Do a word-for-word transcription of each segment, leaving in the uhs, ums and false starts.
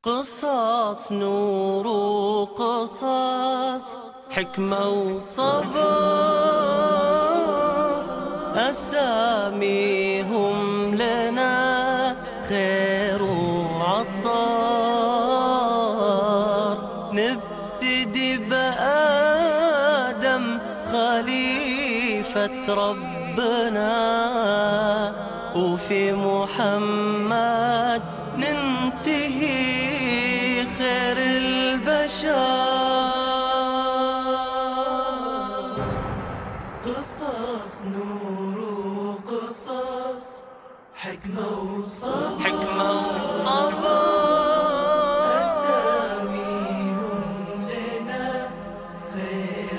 قصص نور وقصص حكمة وصبر، أساميهم لنا خير وعطار. نبتدي بآدم خليفة ربنا، وفي محمد ننتهي خير البشر. قصص نور وقصص حكمة وصبر، حكمة وصبر، أساميهم لنا خير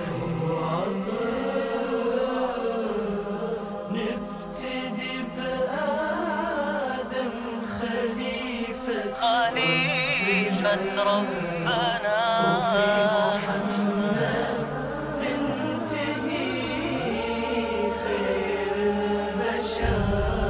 وعطر. نبتدي بآدم خليفة خليفة ربنا، وفي محمد ننتهي خير البشر.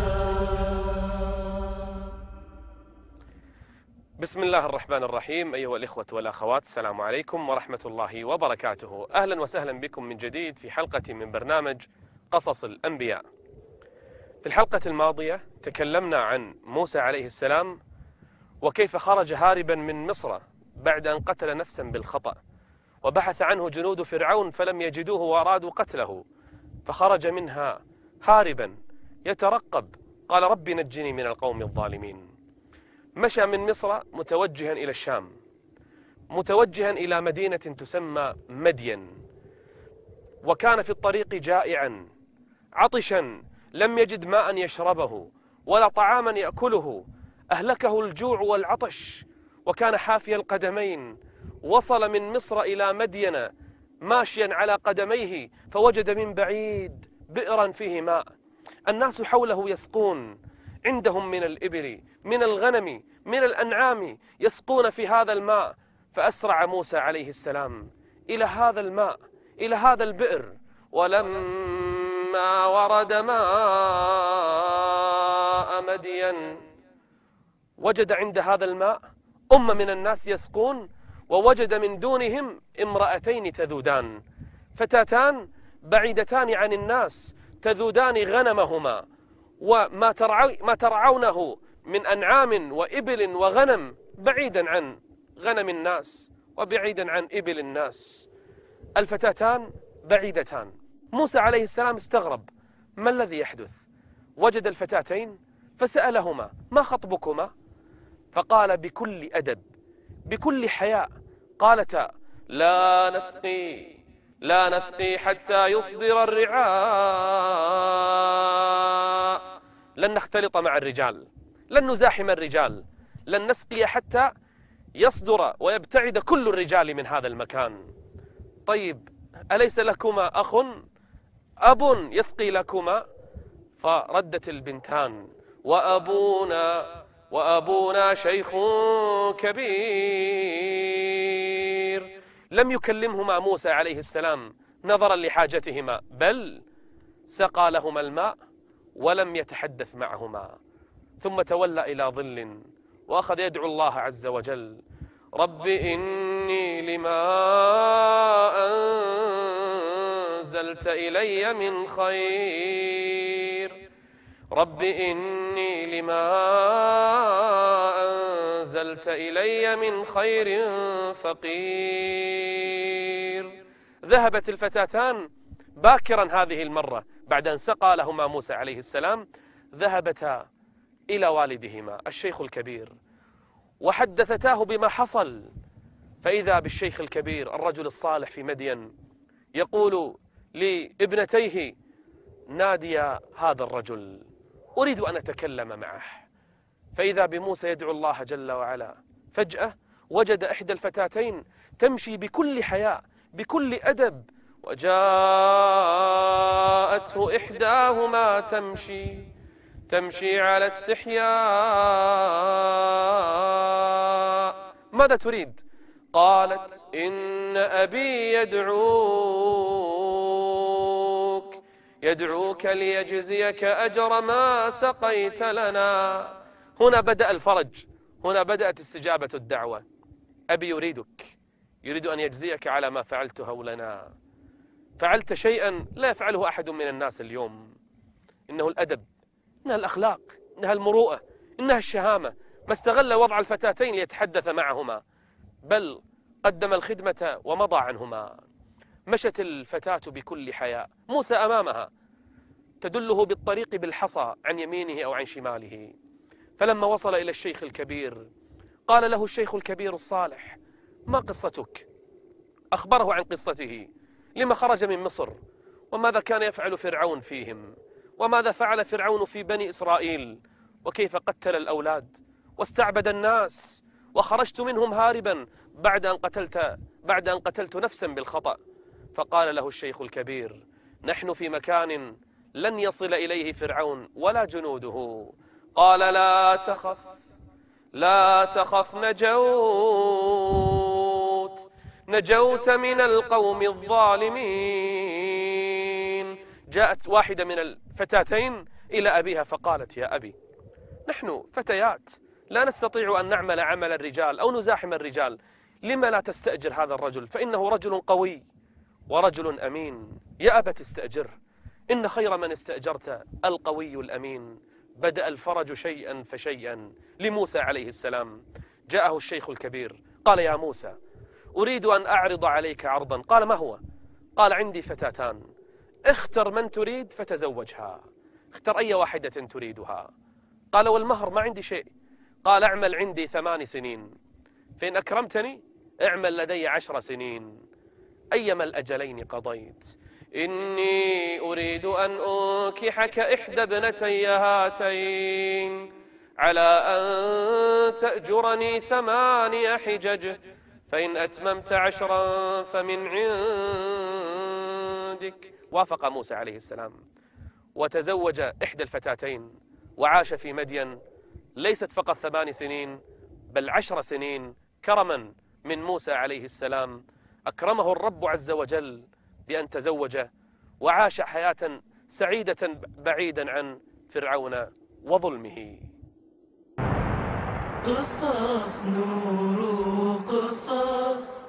بسم الله الرحمن الرحيم. أيها الإخوة والأخوات، السلام عليكم ورحمة الله وبركاته. أهلا وسهلا بكم من جديد في حلقة من برنامج قصص الأنبياء. في الحلقة الماضية تكلمنا عن موسى عليه السلام وكيف خرج هاربا من مصر بعد أن قتل نفسا بالخطأ، وبحث عنه جنود فرعون فلم يجدوه وأرادوا قتله، فخرج منها هاربا يترقب، قال ربي نجني من القوم الظالمين. مشى من مصر متوجها إلى الشام، متوجها إلى مدينة تسمى مدين، وكان في الطريق جائعا عطشا، لم يجد ماء يشربه ولا طعاما يأكله، أهلكه الجوع والعطش، وكان حافي القدمين. وصل من مصر إلى مدين ماشيا على قدميه، فوجد من بعيد بئرا فيه ماء، الناس حوله يسقون، عندهم من الإبل من الغنم من الأنعام يسقون في هذا الماء. فأسرع موسى عليه السلام إلى هذا الماء، إلى هذا البئر، ولما ورد ماء مدين وجد عند هذا الماء أمة من الناس يسقون، ووجد من دونهم امرأتين تذودان، فتاتان بعيدتان عن الناس تذودان غنمهما، وما ترعو ما ترعونه من أنعام وإبل وغنم بعيدا عن غنم الناس وبعيدا عن إبل الناس. الفتاتان بعيدتان. موسى عليه السلام استغرب، ما الذي يحدث؟ وجد الفتاتين فسألهما ما خطبكما؟ فقال بكل أدب بكل حياء، قالتا لا نسقي لا نسقي حتى يصدر الرعاء. لن نختلط مع الرجال، لن نزاحم الرجال، لن نسقي حتى يصدر ويبتعد كل الرجال من هذا المكان. طيب أليس لكما أخ أب يسقي لكما؟ فردت البنتان وأبونا وأبونا شيخ كبير. لم يكلمهما موسى عليه السلام نظرا لحاجتهما، بل سقى لهما الماء ولم يتحدث معهما، ثم تولى إلى ظل وأخذ يدعو الله عز وجل، رب إني لما أنزلت إلي من خير رب إني لما أنزلت إلي من خير فقير. ذهبت الفتاتان باكرا هذه المرة بعد أن سقى لهما موسى عليه السلام، ذهبتا إلى والدهما الشيخ الكبير وحدثتاه بما حصل. فإذا بالشيخ الكبير الرجل الصالح في مدين يقول لابنتيه نادي هذا الرجل، أريد أن أتكلم معه. فإذا بموسى يدعو الله جل وعلا، فجأة وجد إحدى الفتاتين تمشي بكل حياء بكل أدب، وجاءته إحداهما تمشي تمشي على استحياء. ماذا تريد؟ قالت إن أبي يدعوك يدعوك ليجزيك أجر ما سقيت لنا. هنا بدأ الفرج، هنا بدأت استجابة الدعوة. أبي يريدك، يريد أن يجزيك على ما فعلت هولنا. فعلت شيئا لا يفعله أحد من الناس اليوم، إنه الأدب، إنها الأخلاق، إنها المروءة، إنها الشهامة. ما استغل وضع الفتاتين ليتحدث معهما، بل قدم الخدمة ومضى عنهما. مشت الفتاة بكل حياء، موسى أمامها تدله بالطريق بالحصى عن يمينه أو عن شماله. فلما وصل إلى الشيخ الكبير قال له الشيخ الكبير الصالح: ما قصتك؟ أخبره عن قصته، لما خرج من مصر، وماذا كان يفعل فرعون فيهم، وماذا فعل فرعون في بني إسرائيل، وكيف قتل الأولاد واستعبد الناس، وخرجت منهم هاربا بعد أن قتلت بعد أن قتلت نفسا بالخطأ. فقال له الشيخ الكبير: نحن في مكان لن يصل إليه فرعون ولا جنوده. قال: لا تخف، لا تخف، نجوت نجوت من القوم الظالمين. جاءت واحدة من الفتاتين إلى أبيها فقالت: يا أبي، نحن فتيات لا نستطيع أن نعمل عمل الرجال أو نزاحم الرجال، لما لا تستأجر هذا الرجل؟ فإنه رجل قوي ورجل أمين. يا أبت استأجره، إن خير من استأجرت القوي الأمين. بدأ الفرج شيئا فشيئا لموسى عليه السلام. جاءه الشيخ الكبير قال: يا موسى، أريد أن أعرض عليك عرضا. قال: ما هو؟ قال: عندي فتاتان، اختر من تريد فتزوجها. اختر أي واحدة تريدها. قال: والمهر؟ ما عندي شيء. قال: اعمل عندي ثمان سنين، فإن أكرمتني اعمل لدي عشر سنين، أيما الأجلين قضيت. إني أريد أن أنكحك إحدى ابنتي هاتين على أن تأجرني ثماني حجج، فإن أتممت عشرا فمن عندك. وافق موسى عليه السلام وتزوج إحدى الفتاتين، وعاش في مدين ليست فقط ثمان سنين بل عشر سنين، كرما من موسى عليه السلام. أكرمه الرب عز وجل بأن تزوج وعاش حياة سعيدة بعيدا عن فرعون وظلمه. قصص نور قصص،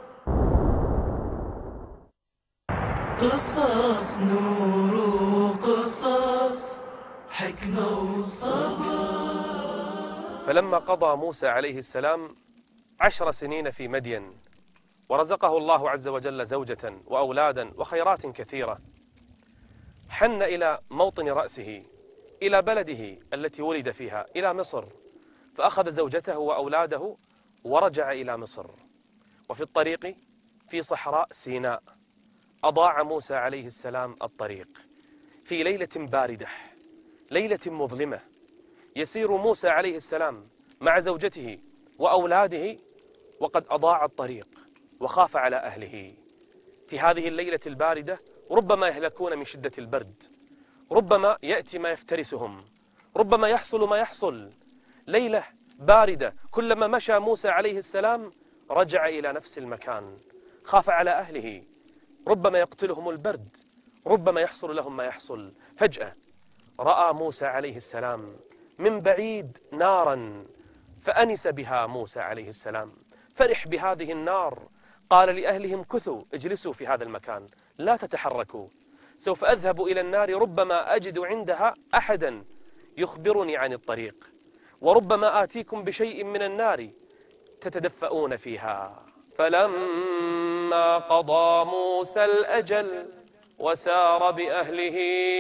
قصص نور قصص، حكمة وصبر. فلما قضى موسى عليه السلام عشر سنين في مدين، ورزقه الله عز وجل زوجة وأولادا وخيرات كثيرة، حن إلى موطن رأسه، إلى بلده التي ولد فيها، إلى مصر، فأخذ زوجته وأولاده ورجع إلى مصر. وفي الطريق في صحراء سيناء أضاع موسى عليه السلام الطريق في ليلة باردة، ليلة مظلمة، يسير موسى عليه السلام مع زوجته وأولاده وقد أضاع الطريق وخاف على أهله. في هذه الليلة الباردة ربما يهلكون من شدة البرد، ربما يأتي ما يفترسهم، ربما يحصل ما يحصل. ليلة باردة، كلما مشى موسى عليه السلام رجع إلى نفس المكان، خاف على أهله، ربما يقتلهم البرد، ربما يحصل لهم ما يحصل. فجأة رأى موسى عليه السلام من بعيد نارا، فأنس بها موسى عليه السلام، فرح بهذه النار، قال لأهلهم: كثوا، اجلسوا في هذا المكان، لا تتحركوا، سوف أذهب إلى النار، ربما أجد عندها أحدا يخبرني عن الطريق، وربما آتيكم بشيء من النار تتدفؤون فيها. فلما قضى موسى الأجل وسار بأهله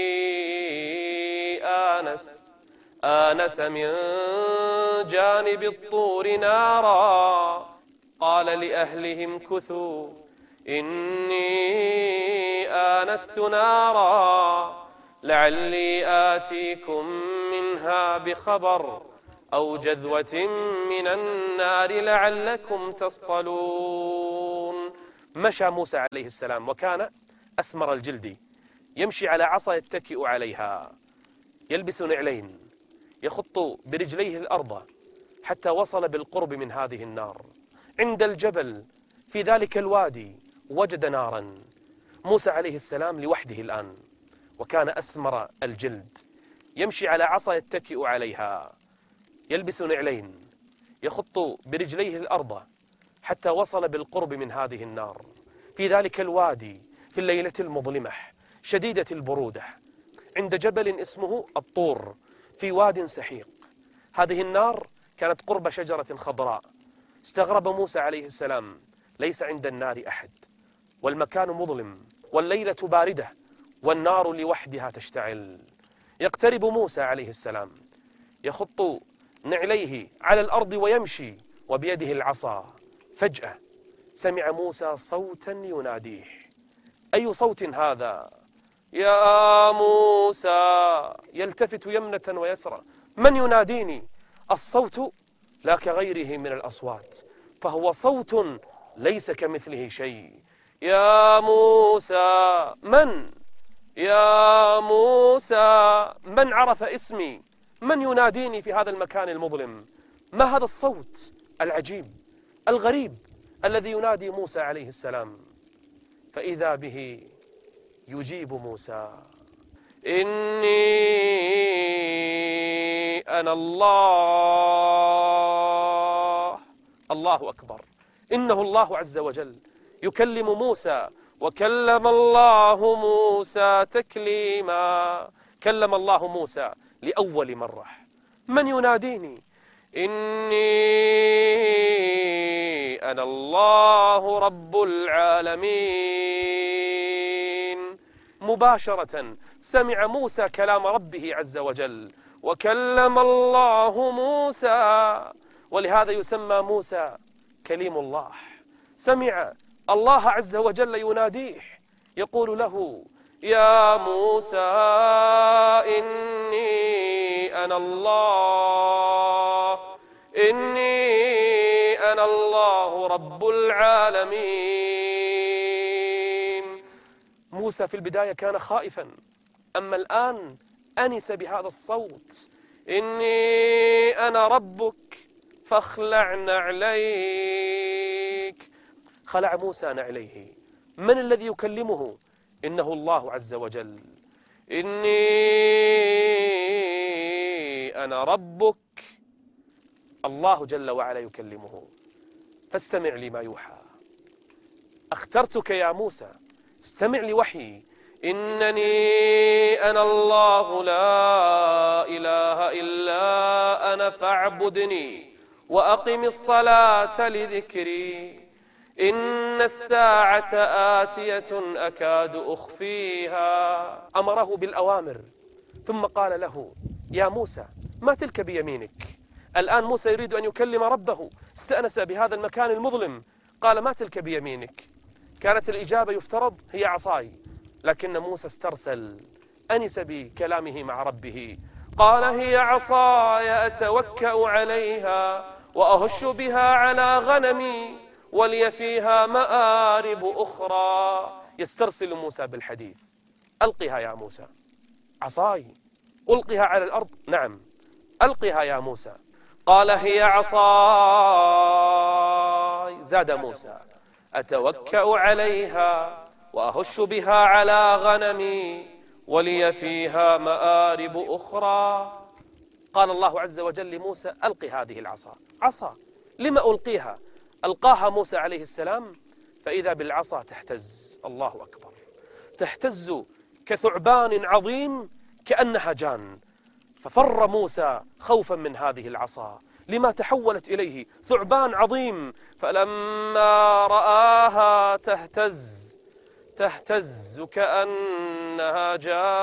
آنس آنس من جانب الطور نارا، قال لأهلهم: كثوا إني آنست نارا لعلي آتيكم منها بخبر أو جذوة من النار لعلكم تصطلون. مشى موسى عليه السلام وكان أسمر الجلد، يمشي على عصا يتكئ عليها، يلبس نعلين، يخط برجليه الأرض حتى وصل بالقرب من هذه النار. عند الجبل في ذلك الوادي وجد نارا. موسى عليه السلام لوحده الآن، وكان أسمر الجلد، يمشي على عصا يتكئ عليها، يلبس نعلين، يخط برجليه الأرض حتى وصل بالقرب من هذه النار في ذلك الوادي في الليلة المظلمة شديدة البرودة عند جبل اسمه الطور في واد سحيق. هذه النار كانت قرب شجرة خضراء. استغرب موسى عليه السلام، ليس عند النار أحد والمكان مظلم والليلة باردة والنار لوحدها تشتعل. يقترب موسى عليه السلام يخط نعليه على الأرض ويمشي وبيده العصا. فجأة سمع موسى صوتا يناديه. أي صوت هذا؟ يا موسى! يلتفت يمنة ويسرى، من يناديني؟ الصوت لا كغيره من الأصوات، فهو صوت ليس كمثله شيء. يا موسى! من؟ يا موسى! من عرف اسمي؟ من يناديني في هذا المكان المظلم؟ ما هذا الصوت العجيب الغريب الذي ينادي موسى عليه السلام؟ فإذا به يجيب موسى: إني أنا الله. الله أكبر. إنه الله عز وجل يكلم موسى. وكلم الله موسى تكليما. كلم الله موسى لأول مرة. من يناديني؟ إني أنا الله رب العالمين. مباشرة سمع موسى كلام ربه عز وجل. وكلم الله موسى، ولهذا يسمى موسى كليم الله. سمع الله عز وجل يناديه يقول له: يا موسى إني أنا الله إني أنا الله رب العالمين. موسى في البداية كان خائفا، أما الآن أنس بهذا الصوت: إني أنا ربك فاخلع نعليك. خلع موسى نعليه. من الذي يكلمه؟ إنه الله عز وجل. إني أنا ربك. الله جل وعلا يكلمه. فاستمع لما يوحى. اخترتك يا موسى، استمع لوحيي. إنني أنا الله لا إله إلا أنا فاعبدني وأقم الصلاة لذكري. إن الساعة آتية أكاد أخفيها. أمره بالأوامر ثم قال له: يا موسى ما تلك بيمينك؟ الآن موسى يريد أن يكلم ربه، استأنس بهذا المكان المظلم. قال: ما تلك بيمينك؟ كانت الإجابة يفترض هي عصاي، لكن موسى استرسل، أنس بكلامه مع ربه. قال: هي عصاي أتوكأ عليها وأهش بها على غنمي ولي فيها مآرب أخرى. يسترسل موسى بالحديث. ألقها يا موسى. عصاي ألقها على الأرض؟ نعم. ألقها يا موسى. قال: هي عصاي. زاد موسى: أتوكأ عليها وأهش بها على غنمي ولي فيها مآرب أخرى. قال الله عز وجل لموسى: ألق هذه العصا. عصا، لما ألقيها؟ ألقاها موسى عليه السلام فإذا بالعصا تهتز. الله أكبر. تهتز كثعبان عظيم كأنها جان. ففر موسى خوفا من هذه العصا لما تحولت إليه ثعبان عظيم. فلما رآها تهتز تهتز كأنها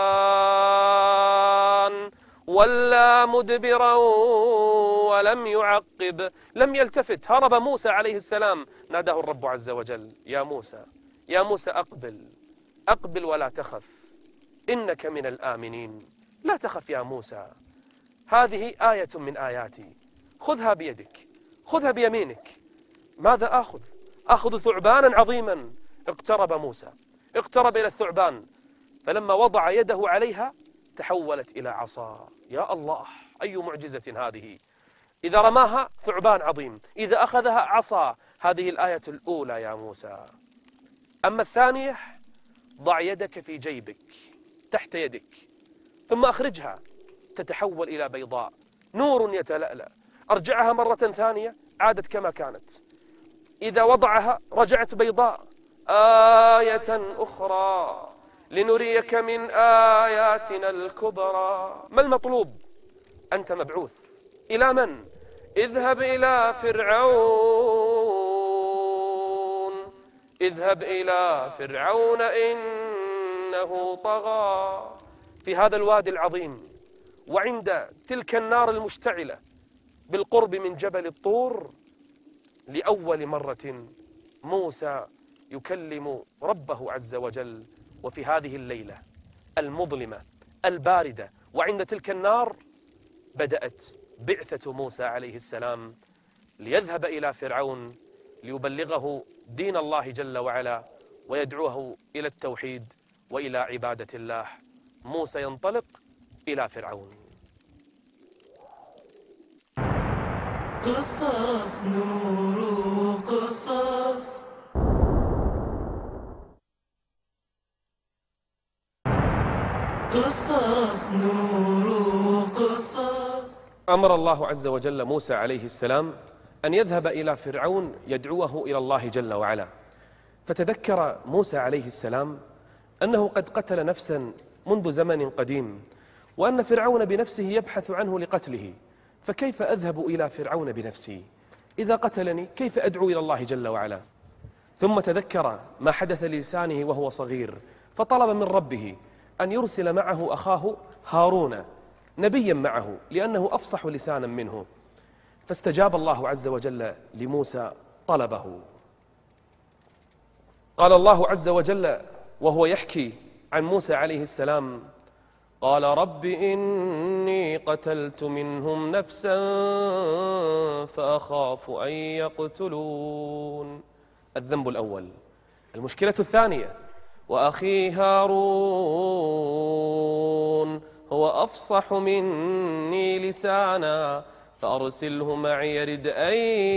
جان ولى مدبرا ولم يعقب. لم يلتفت، هرب موسى عليه السلام. ناداه الرب عز وجل: يا موسى يا موسى أقبل أقبل ولا تخف، إنك من الآمنين. لا تخف يا موسى، هذه آية من آياتي، خذها بيدك، خذها بيمينك. ماذا آخذ؟ آخذ ثعبانا عظيما. اقترب موسى، اقترب إلى الثعبان، فلما وضع يده عليها تحولت إلى عصا. يا الله، أي معجزة هذه! إذا رماها ثعبان عظيم، إذا أخذها عصا. هذه الآية الأولى يا موسى. أما الثانية: ضع يدك في جيبك تحت يدك ثم أخرجها، تتحول إلى بيضاء، نور يتلألأ. أرجعها مرة ثانية عادت كما كانت، إذا وضعها رجعت بيضاء. آية أخرى لنريك من آياتنا الكبرى. ما المطلوب؟ أنت مبعوث إلى من؟ اذهب إلى فرعون، اذهب إلى فرعون إنه طغى. في هذا الوادي العظيم وعند تلك النار المشتعلة بالقرب من جبل الطور، لأول مرة موسى يكلم ربه عز وجل. وفي هذه الليلة المظلمة الباردة وعند تلك النار بدأت بعثة موسى عليه السلام ليذهب إلى فرعون ليبلغه دين الله جل وعلا ويدعوه إلى التوحيد وإلى عبادة الله. موسى ينطلق إلى فرعون. قصص نور قصص قصص نور قصص. أمر الله عز وجل موسى عليه السلام أن يذهب إلى فرعون يدعوه إلى الله جل وعلا. فتذكر موسى عليه السلام أنه قد قتل نفسا منذ زمن قديم، وأن فرعون بنفسه يبحث عنه لقتله، فكيف أذهب إلى فرعون بنفسي؟ إذا قتلني كيف أدعو إلى الله جل وعلا؟ ثم تذكر ما حدث للسانه وهو صغير، فطلب من ربه أن يرسل معه أخاه هارون نبيا معه لأنه أفصح لسانا منه. فاستجاب الله عز وجل لموسى طلبه. قال الله عز وجل وهو يحكي عن موسى عليه السلام: قال رب إني قتلت منهم نفسا فأخاف أن يقتلون. الذنب الأول. المشكلة الثانية: وأخي هارون هو أفصح مني لسانا فأرسله معي يرد أن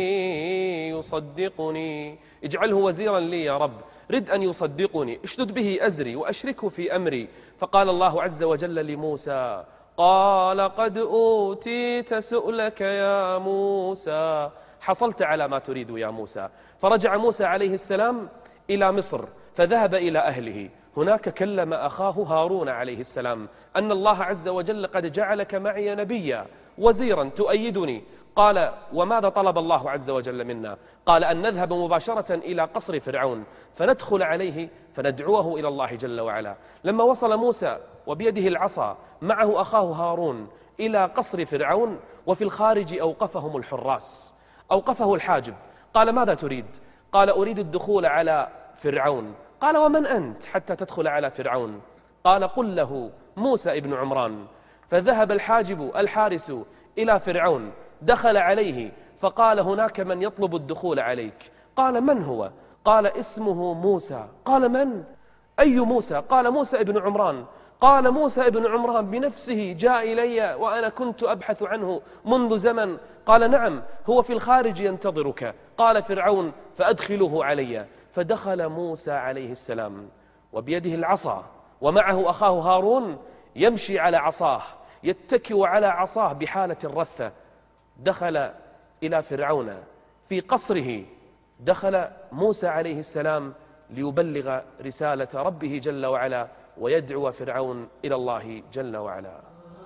يصدقني. اجعله وزيرا لي يا رب، رد أن يصدقني، اشدد به أزري وأشركه في أمري. فقال الله عز وجل لموسى: قال قد أوتيت سؤلك يا موسى، حصلت على ما تريد يا موسى. فرجع موسى عليه السلام إلى مصر فذهب إلى أهله. هناك كلم أخاه هارون عليه السلام أن الله عز وجل قد جعلك معي نبيا وزيرا تؤيدني. قال: وماذا طلب الله عز وجل منا؟ قال: أن نذهب مباشرة إلى قصر فرعون فندخل عليه فندعوه إلى الله جل وعلا. لما وصل موسى وبيده العصا معه أخاه هارون إلى قصر فرعون، وفي الخارج أوقفهم الحراس، أوقفه الحاجب. قال: ماذا تريد؟ قال: أريد الدخول على فرعون. قال: ومن أنت حتى تدخل على فرعون؟ قال: قل له موسى ابن عمران. فذهب الحاجب الحارس إلى فرعون، دخل عليه فقال: هناك من يطلب الدخول عليك. قال: من هو؟ قال: اسمه موسى. قال: من؟ أي موسى؟ قال: موسى ابن عمران. قال: موسى ابن عمران بنفسه جاء إلي وأنا كنت أبحث عنه منذ زمن. قال: نعم، هو في الخارج ينتظرك. قال فرعون: فأدخله علي. فدخل موسى عليه السلام وبيده العصا ومعه أخاه هارون يمشي على عصاه، يتكئ على عصاه بحالة الرثة. دخل إلى فرعون في قصره. دخل موسى عليه السلام ليبلغ رسالة ربه جل وعلا ويدعو فرعون إلى الله جل وعلا.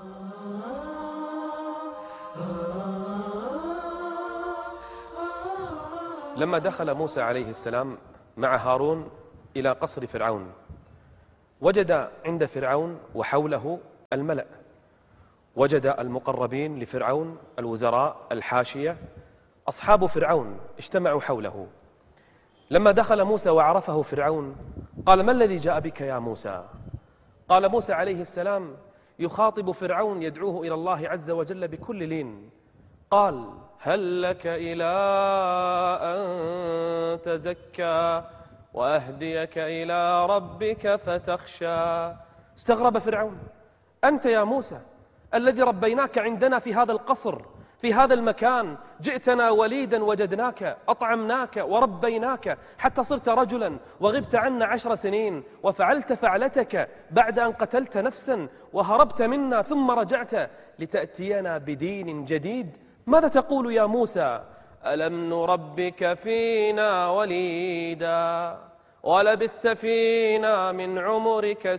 لما دخل موسى عليه السلام مع هارون إلى قصر فرعون، وجد عند فرعون وحوله الملأ، وجد المقربين لفرعون، الوزراء، الحاشية، أصحاب فرعون اجتمعوا حوله. لما دخل موسى وعرفه فرعون قال: ما الذي جاء بك يا موسى؟ قال موسى عليه السلام يخاطب فرعون يدعوه إلى الله عز وجل بكل لين. قال: هل لك إلى أن تزكى وأهديك إلى ربك فتخشى. استغرب فرعون: أنت يا موسى الذي ربيناك عندنا في هذا القصر، في هذا المكان، جئتنا وليدا وجدناك، أطعمناك وربيناك حتى صرت رجلا، وغبت عنا عشر سنين وفعلت فعلتك بعد أن قتلت نفسا وهربت منا ثم رجعت لتأتينا بدين جديد. ماذا تقول يا موسى؟ ألم نربك فينا وليدا ولبثت فينا من عمرك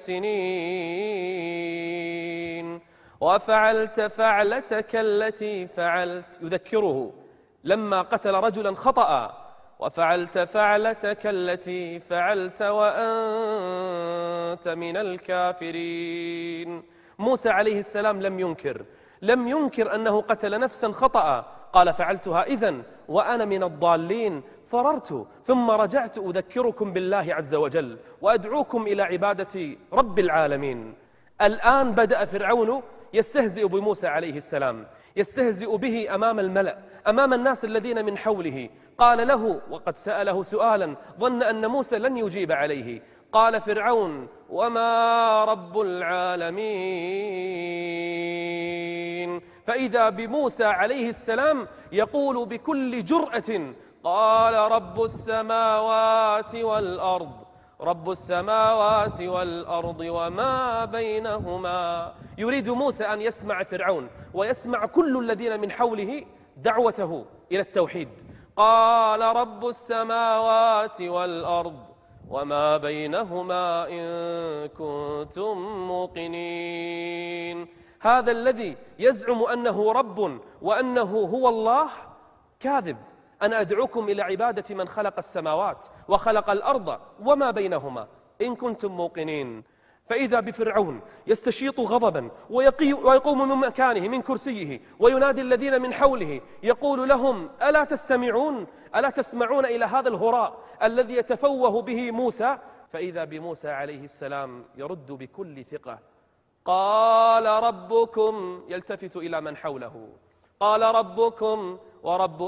سنين وفعلت فعلتك التي فعلت. يذكره لما قتل رجلا خطأ: وفعلت فعلتك التي فعلت وأنت من الكافرين. موسى عليه السلام لم ينكر لم ينكر أنه قتل نفسا خطأ، قال: فعلتها إذن وأنا من الضالين، فررت ثم رجعت أذكركم بالله عز وجل وأدعوكم إلى عبادة رب العالمين. الآن بدأ فرعون يستهزئ بموسى عليه السلام، يستهزئ به أمام الملأ، أمام الناس الذين من حوله. قال له، وقد سأله سؤالا ظن أن موسى لن يجيب عليه، قال فرعون: وما رب العالمين؟ فإذا بموسى عليه السلام يقول بكل جرأة: قال رب السماوات والأرض رب السماوات والأرض وما بينهما. يريد موسى أن يسمع فرعون ويسمع كل الذين من حوله دعوته إلى التوحيد. قال رب السماوات والأرض وما بينهما إن كنتم موقنين. هذا الذي يزعم أنه رب وأنه هو الله كاذب. أنا أدعوكم إلى عبادة من خلق السماوات وخلق الأرض وما بينهما إن كنتم موقنين. فإذا بفرعون يستشيط غضبا ويقوم من مكانه من كرسيه وينادي الذين من حوله يقول لهم: ألا تستمعون؟ ألا تسمعون إلى هذا الهراء الذي يتفوه به موسى؟ فإذا بموسى عليه السلام يرد بكل ثقة: قال ربكم، يلتفت إلى من حوله: قال ربكم ورب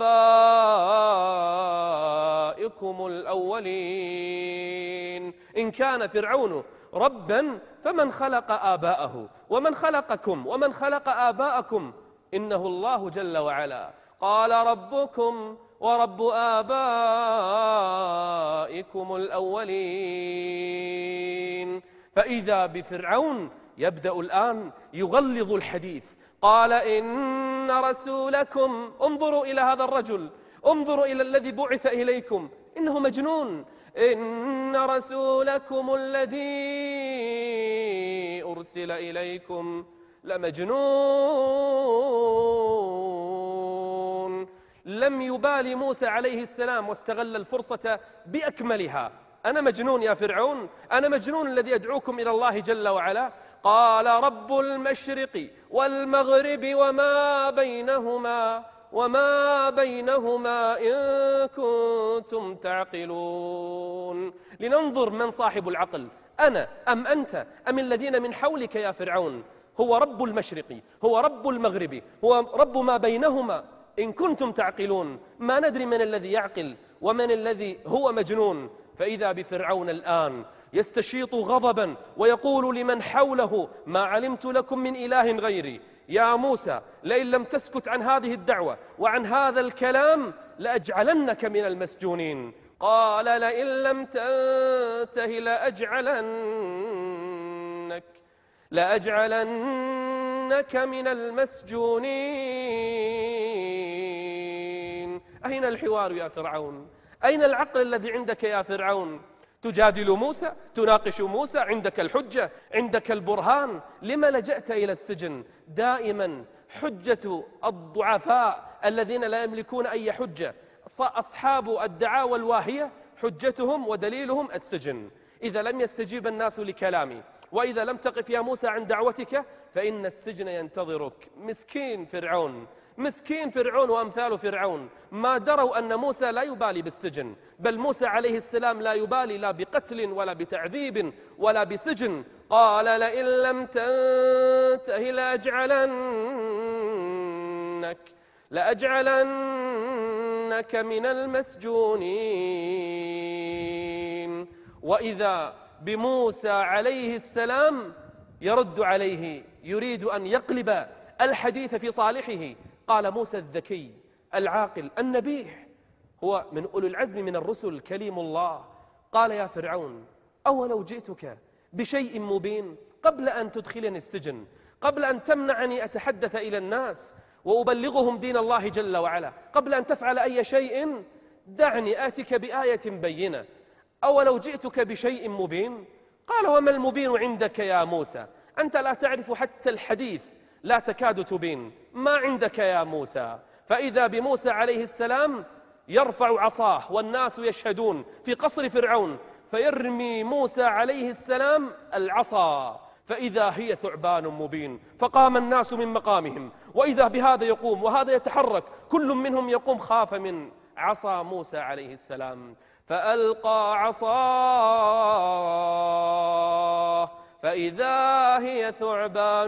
آبائكم الأولين. إن كان فرعون ربا فمن خلق آباءه ومن خلقكم ومن خلق آباءكم إنه الله جل وعلا. قال ربكم ورب آبائكم الأولين. فإذا بفرعون يبدأ الآن يغلظ الحديث. قال: إن رسولكم، انظروا إلى هذا الرجل، انظروا إلى الذي بعث إليكم، إنه مجنون. إن رسولكم الذي أرسل إليكم لمجنون. لم يبالي موسى عليه السلام واستغل الفرصة بأكملها: أنا مجنون يا فرعون، أنا مجنون الذي أدعوكم إلى الله جل وعلا. قال رب المشرق والمغرب وما بينهما وما بينهما إن كنتم تعقلون. لننظر من صاحب العقل، أنا أم أنت أم الذين من حولك يا فرعون؟ هو رب المشرق، هو رب المغرب، هو رب ما بينهما إن كنتم تعقلون. ما ندري من الذي يعقل ومن الذي هو مجنون. فإذا بفرعون الآن يستشيط غضبا ويقول لمن حوله: ما علمت لكم من إله غيري. يا موسى، لئن لم تسكت عن هذه الدعوة وعن هذا الكلام لأجعلنك من المسجونين. قال: لئن لم تنته لأجعلنك لأجعلنك من المسجونين. أين الحوار يا فرعون؟ أين العقل الذي عندك يا فرعون؟ تجادل موسى، تناقش موسى، عندك الحجة، عندك البرهان. لما لجأت إلى السجن؟ دائما حجة الضعفاء الذين لا يملكون أي حجة، أصحاب الدعاوى الواهية حجتهم ودليلهم السجن. إذا لم يستجيب الناس لكلامي وإذا لم تقف يا موسى عن دعوتك فإن السجن ينتظرك. مسكين فرعون، مسكين فرعون وأمثال فرعون، ما دروا أن موسى لا يبالي بالسجن، بل موسى عليه السلام لا يبالي لا بقتل ولا بتعذيب ولا بسجن. قال: لئن لم تنته لأجعلنك لأجعلنك من المسجونين. وإذا بموسى عليه السلام يرد عليه، يريد أن يقلب الحديث في صالحه. قال موسى الذكي العاقل النبيح، هو من أولي العزم من الرسل، كليم الله، قال: يا فرعون، أولو جئتك بشيء مبين قبل أن تدخلني السجن، قبل أن تمنعني أتحدث إلى الناس، وأبلغهم دين الله جل وعلا. قبل أن تفعل أي شيء دعني آتك بآية بينة، أولو جئتك بشيء مبين؟ قال وما المبين عندك يا موسى؟ أنت لا تعرف حتى الحديث، لا تكاد تبين. ما عندك يا موسى؟ فإذا بموسى عليه السلام يرفع عصاه والناس يشهدون في قصر فرعون، فيرمي موسى عليه السلام العصا فإذا هي ثعبان مبين. فقام الناس من مقامهم، وإذا بهذا يقوم وهذا يتحرك، كل منهم يقوم خاف من عصا موسى عليه السلام. فألقى عصاه فإذا هي ثعبان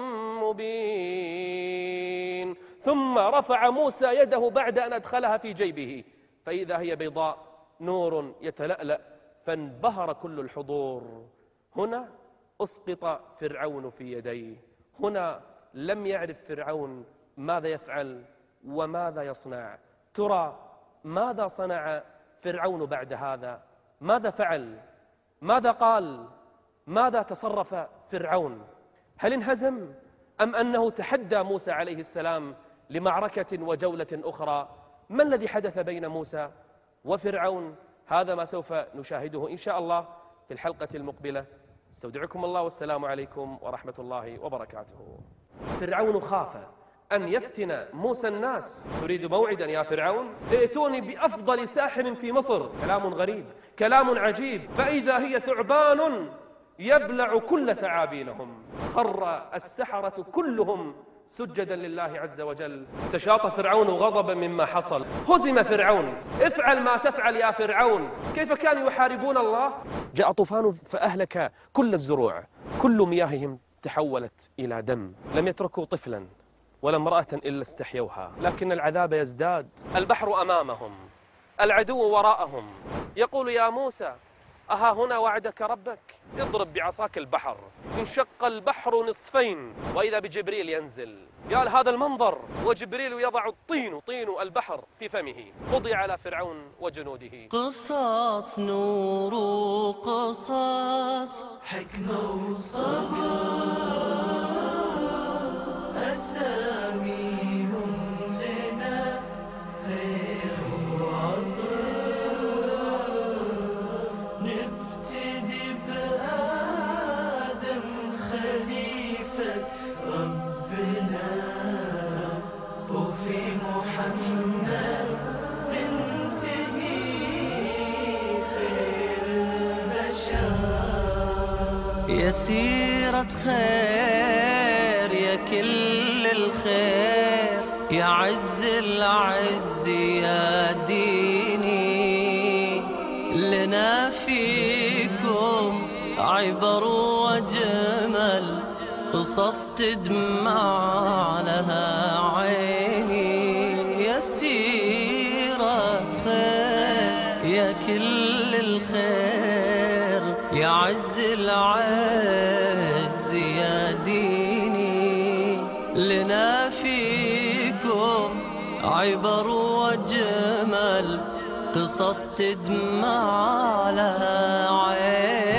مبين. ثم رفع موسى يده بعد أن أدخلها في جيبه فإذا هي بيضاء نور يتلألأ، فانبهر كل الحضور. هنا أسقط فرعون في يديه. هنا لم يعرف فرعون ماذا يفعل وماذا يصنع. ترى ماذا صنع فرعون بعد هذا؟ ماذا فعل؟ ماذا قال؟ ماذا تصرف فرعون؟ هل انهزم أم أنه تحدى موسى عليه السلام لمعركة وجولة أخرى؟ ما الذي حدث بين موسى وفرعون؟ هذا ما سوف نشاهده إن شاء الله في الحلقة المقبلة. استودعكم الله والسلام عليكم ورحمة الله وبركاته. فرعون خاف أن يفتن موسى الناس. تريد موعدا يا فرعون؟ ائتوني بأفضل ساحر في مصر. كلام غريب، كلام عجيب. فإذا هي ثعبان يبلع كل ثعابينهم. خر السحرة كلهم سجدا لله عز وجل. استشاط فرعون غضبا مما حصل. هزم فرعون. افعل ما تفعل يا فرعون. كيف كانوا يحاربون الله؟ جاء طوفان فأهلك كل الزروع، كل مياههم تحولت إلى دم. لم يتركوا طفلا ولا امرأة إلا استحيوها، لكن العذاب يزداد. البحر أمامهم، العدو وراءهم. يقول يا موسى أها هنا وعدك ربك؟ اضرب بعصاك البحر. انشق البحر نصفين وإذا بجبريل ينزل. يا لهذا المنظر، وجبريل يضع الطين طين البحر في فمه. قضي على فرعون وجنوده. قصاص نور قصاص، حكمة وصبر، أساميهم لنا خير وعطر. نبتدي بآدم خليفة ربنا، وفي محمد ننتهي خير البشر. يا سيرة خير يا كل الخير، يا عز العز يا ديني. لنا فيكم عبر وجمل، قصص تدمع لها عيني. يا سيرة خير يا كل الخير، يا عز العز يا ديني. لنا فيكم عبر وجمل، قصص تدمع لها عين.